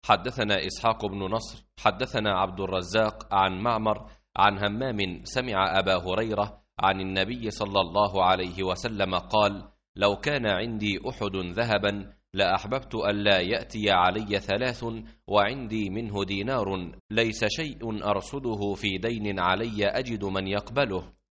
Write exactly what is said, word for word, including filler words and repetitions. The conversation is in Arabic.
حدثنا إسحاق بن نصر حدثنا عبد الرزاق عن معمر عن همام سمع أبا هريرة عن النبي صلى الله عليه وسلم قال: لو كان عندي أحد ذهبا لأحببت ألا يأتي علي ثلاث وعندي منه دينار ليس شيء أرصده في دين علي أجد من يقبله،